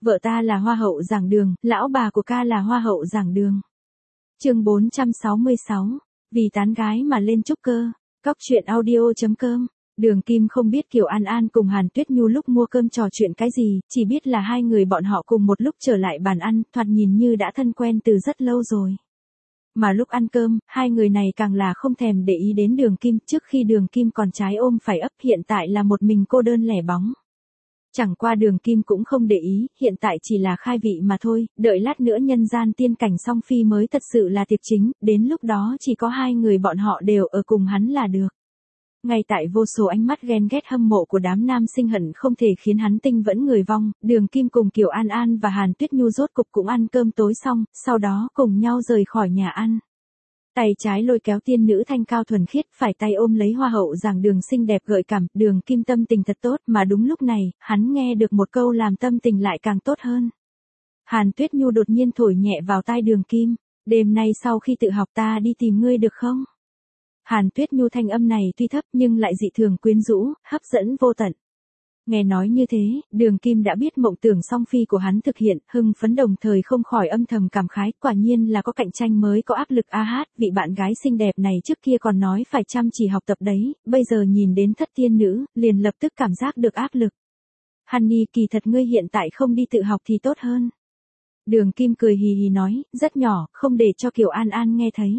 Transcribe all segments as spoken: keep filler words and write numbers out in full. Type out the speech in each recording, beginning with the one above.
Vợ ta là hoa hậu giảng đường, lão bà của ca là hoa hậu giảng đường. Chương bốn trăm sáu mươi sáu, vì tán gái mà lên trúc cơ. Cóc truyện audio chấm com. Đường Kim không biết Kiều An An cùng Hàn Tuyết Nhu lúc mua cơm trò chuyện cái gì, chỉ biết là hai người bọn họ cùng một lúc trở lại bàn ăn, thoạt nhìn như đã thân quen từ rất lâu rồi. Mà lúc ăn cơm, hai người này càng là không thèm để ý đến Đường Kim, trước khi Đường Kim còn trái ôm phải ấp, hiện tại là một mình cô đơn lẻ bóng. Chẳng qua Đường Kim cũng không để ý, hiện tại chỉ là khai vị mà thôi, đợi lát nữa nhân gian tiên cảnh song phi mới thật sự là tiệc chính, đến lúc đó chỉ có hai người bọn họ đều ở cùng hắn là được. Ngay tại vô số ánh mắt ghen ghét hâm mộ của đám nam sinh hận không thể khiến hắn tinh vẫn người vong, Đường Kim cùng Kiều An An và Hàn Tuyết Nhu rốt cục cũng ăn cơm tối xong, sau đó cùng nhau rời khỏi nhà ăn. Tay trái lôi kéo tiên nữ thanh cao thuần khiết, phải tay ôm lấy hoa hậu giảng đường xinh đẹp gợi cảm, Đường Kim tâm tình thật tốt, mà đúng lúc này, hắn nghe được một câu làm tâm tình lại càng tốt hơn. Hàn Tuyết Nhu đột nhiên thổi nhẹ vào tai Đường Kim, đêm nay sau khi tự học ta đi tìm ngươi được không? Hàn Tuyết Nhu thanh âm này tuy thấp nhưng lại dị thường quyến rũ, hấp dẫn vô tận. Nghe nói như thế, Đường Kim đã biết mộng tưởng song phi của hắn thực hiện, hưng phấn đồng thời không khỏi âm thầm cảm khái, quả nhiên là có cạnh tranh mới có áp lực a hát, vị bạn gái xinh đẹp này trước kia còn nói phải chăm chỉ học tập đấy, bây giờ nhìn đến thất tiên nữ, liền lập tức cảm giác được áp lực. Honey, kỳ thật ngươi hiện tại không đi tự học thì tốt hơn. Đường Kim cười hì hì nói, rất nhỏ, không để cho Kiều An An nghe thấy.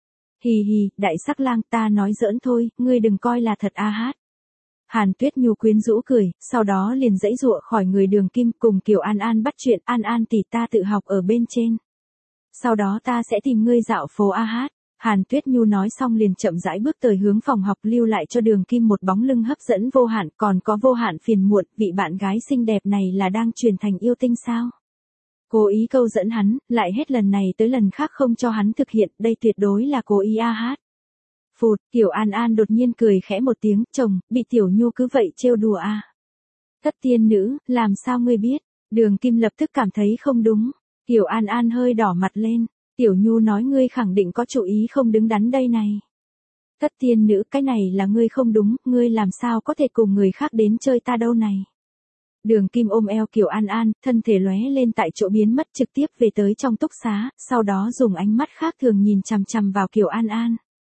Hì hì, đại sắc lang, ta nói giỡn thôi, ngươi đừng coi là thật a hát. Hàn Tuyết Nhu quyến rũ cười, sau đó liền giãy giụa khỏi người Đường Kim, cùng Kiều An An bắt chuyện, An An tỷ ta tự học ở bên trên. Sau đó ta sẽ tìm ngươi dạo phố a hát. Hàn Tuyết Nhu nói xong liền chậm rãi bước tới hướng phòng học, lưu lại cho Đường Kim một bóng lưng hấp dẫn vô hạn, còn có vô hạn phiền muộn, vị bạn gái xinh đẹp này là đang truyền thành yêu tinh sao? Cố ý câu dẫn hắn, lại hết lần này tới lần khác không cho hắn thực hiện, đây tuyệt đối là cố ý a hát. Phụt, Kiều An An đột nhiên cười khẽ một tiếng, chồng, bị Tiểu Nhu cứ vậy trêu đùa à. Thất tiên nữ, làm sao ngươi biết? Đường Kim lập tức cảm thấy không đúng. Kiều An An hơi đỏ mặt lên, Tiểu Nhu nói ngươi khẳng định có chủ ý không đứng đắn đây này. Thất tiên nữ, cái này là ngươi không đúng, ngươi làm sao có thể cùng người khác đến chơi ta đâu này. Đường Kim ôm eo Kiều An An, thân thể lóe lên tại chỗ biến mất, trực tiếp về tới trong túc xá, sau đó dùng ánh mắt khác thường nhìn chằm chằm vào Kiều An An.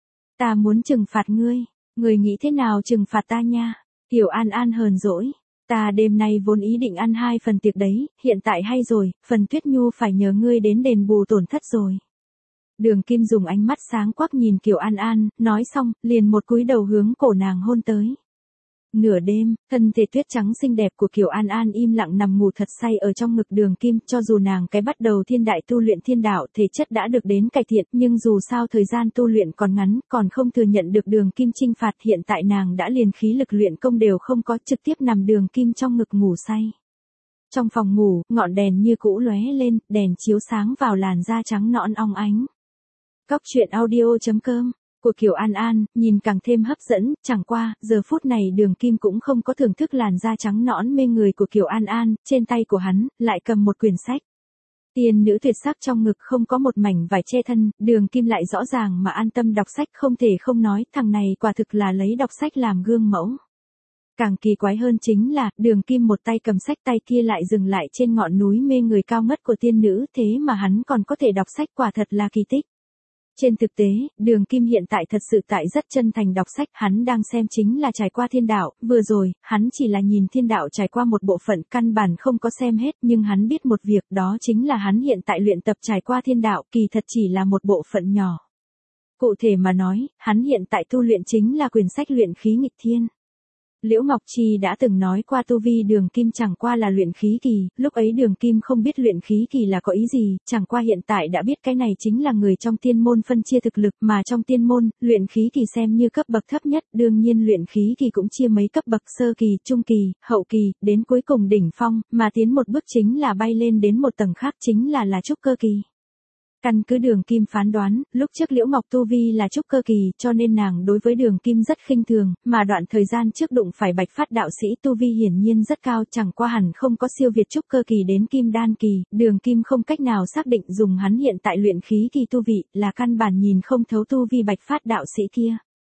Ta muốn trừng phạt ngươi, ngươi nghĩ thế nào trừng phạt ta nha? Kiều An An hờn dỗi, ta đêm nay vốn ý định ăn hai phần tiệc đấy, hiện tại hay rồi, phần Tuyết Nhu phải nhờ ngươi đến đền bù tổn thất rồi. Đường Kim dùng ánh mắt sáng quắc nhìn Kiều An An, nói xong, liền một cúi đầu hướng cổ nàng hôn tới. Nửa đêm, thân thể tuyết trắng xinh đẹp của Kiều An An im lặng nằm ngủ thật say ở trong ngực Đường Kim, cho dù nàng cái bắt đầu thiên đại tu luyện thiên đạo thể chất đã được đến cải thiện, nhưng dù sao thời gian tu luyện còn ngắn, còn không thừa nhận được Đường Kim trinh phạt, hiện tại nàng đã liền khí lực luyện công đều không có, trực tiếp nằm Đường Kim trong ngực ngủ say. Trong phòng ngủ, ngọn đèn như cũ lóe lên, đèn chiếu sáng vào làn da trắng nõn óng ánh. Cóc truyện audio chấm com của Kiều An An, nhìn càng thêm hấp dẫn, chẳng qua, giờ phút này Đường Kim cũng không có thưởng thức làn da trắng nõn mê người của Kiều An An, trên tay của hắn, lại cầm một quyển sách. Tiên nữ tuyệt sắc trong ngực không có một mảnh vải che thân, Đường Kim lại rõ ràng mà an tâm đọc sách, không thể không nói, thằng này quả thực là lấy đọc sách làm gương mẫu. Càng kỳ quái hơn chính là, Đường Kim một tay cầm sách, tay kia lại dừng lại trên ngọn núi mê người cao ngất của tiên nữ, thế mà hắn còn có thể đọc sách, quả thật là kỳ tích. Trên thực tế, Đường Kim hiện tại thật sự tại rất chân thành đọc sách, hắn đang xem chính là trải qua thiên đạo, vừa rồi, hắn chỉ là nhìn thiên đạo trải qua một bộ phận, căn bản không có xem hết, nhưng hắn biết một việc, đó chính là hắn hiện tại luyện tập trải qua thiên đạo, kỳ thật chỉ là một bộ phận nhỏ. Cụ thể mà nói, hắn hiện tại tu luyện chính là quyển sách luyện khí nghịch thiên. Liễu Ngọc Chi đã từng nói qua tu vi Đường Kim chẳng qua là luyện khí kỳ, lúc ấy Đường Kim không biết luyện khí kỳ là có ý gì, chẳng qua hiện tại đã biết cái này chính là người trong tiên môn phân chia thực lực, mà trong tiên môn, luyện khí kỳ xem như cấp bậc thấp nhất, đương nhiên luyện khí kỳ cũng chia mấy cấp bậc, sơ kỳ, trung kỳ, hậu kỳ, đến cuối cùng đỉnh phong, mà tiến một bước chính là bay lên đến một tầng khác, chính là là trúc cơ kỳ. Căn cứ Đường Kim phán đoán, lúc trước Liễu Ngọc tu vi là trúc cơ kỳ, cho nên nàng đối với Đường Kim rất khinh thường, mà đoạn thời gian trước đụng phải Bạch Phát đạo sĩ tu vi hiển nhiên rất cao, chẳng qua hẳn không có siêu việt trúc cơ kỳ đến kim đan kỳ, Đường Kim không cách nào xác định dùng hắn hiện tại luyện khí kỳ tu vị, là căn bản nhìn không thấu tu vi Bạch Phát đạo sĩ kia.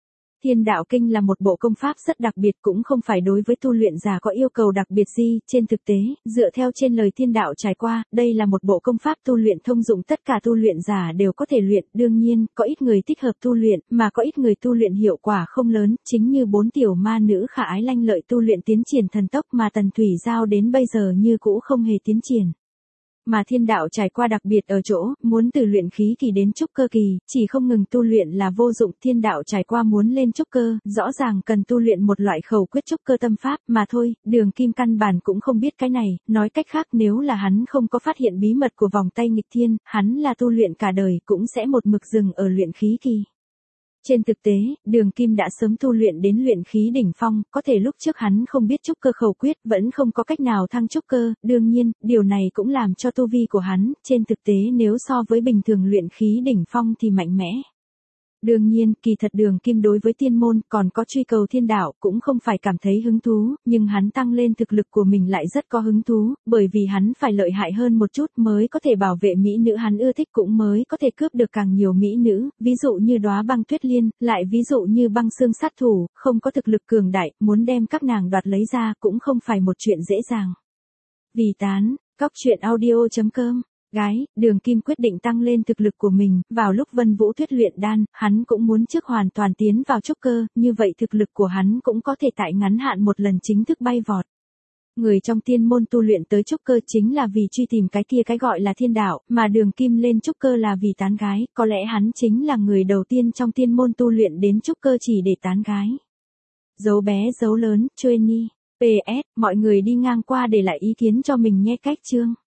Thiên đạo kinh là một bộ công pháp rất đặc biệt, cũng không phải đối với tu luyện giả có yêu cầu đặc biệt gì, trên thực tế, dựa theo trên lời thiên đạo trải qua, đây là một bộ công pháp tu luyện thông dụng tất cả tu luyện giả đều có thể luyện, đương nhiên, có ít người thích hợp tu luyện, mà có ít người tu luyện hiệu quả không lớn, chính như bốn tiểu ma nữ khả ái lanh lợi tu luyện tiến triển thần tốc mà Tần Thủy Giao đến bây giờ như cũ không hề tiến triển. Mà thiên đạo trải qua đặc biệt ở chỗ, muốn từ luyện khí kỳ đến trúc cơ kỳ, chỉ không ngừng tu luyện là vô dụng, thiên đạo trải qua muốn lên trúc cơ, rõ ràng cần tu luyện một loại khẩu quyết trúc cơ tâm pháp, mà thôi, Đường Kim căn bản cũng không biết cái này, nói cách khác nếu là hắn không có phát hiện bí mật của vòng tay nghịch thiên, hắn là tu luyện cả đời cũng sẽ một mực dừng ở luyện khí kỳ. Trên thực tế, Đường Kim đã sớm tu luyện đến luyện khí đỉnh phong, có thể lúc trước hắn không biết trúc cơ khẩu quyết, vẫn không có cách nào thăng trúc cơ, đương nhiên, điều này cũng làm cho tu vi của hắn, trên thực tế nếu so với bình thường luyện khí đỉnh phong thì mạnh mẽ. Đương nhiên, kỳ thật Đường Kim đối với tiên môn còn có truy cầu thiên đạo cũng không phải cảm thấy hứng thú, nhưng hắn tăng lên thực lực của mình lại rất có hứng thú, bởi vì hắn phải lợi hại hơn một chút mới có thể bảo vệ mỹ nữ hắn ưa thích, cũng mới có thể cướp được càng nhiều mỹ nữ, ví dụ như Đóa Băng Tuyết Liên, lại ví dụ như Băng Xương sát thủ, không có thực lực cường đại, muốn đem các nàng đoạt lấy ra cũng không phải một chuyện dễ dàng. Vì tán, cóc truyện audio chấm com Gái, Đường Kim quyết định tăng lên thực lực của mình, vào lúc Vân Vũ Tuyết luyện đan, hắn cũng muốn trước hoàn toàn tiến vào trúc cơ, như vậy thực lực của hắn cũng có thể tại ngắn hạn một lần chính thức bay vọt. Người trong tiên môn tu luyện tới trúc cơ chính là vì truy tìm cái kia cái gọi là thiên đạo, mà Đường Kim lên trúc cơ là vì tán gái, có lẽ hắn chính là người đầu tiên trong tiên môn tu luyện đến trúc cơ chỉ để tán gái. Dấu bé dấu lớn, Chuê Ni. pê ét, mọi người đi ngang qua để lại ý kiến cho mình nhé cách chương.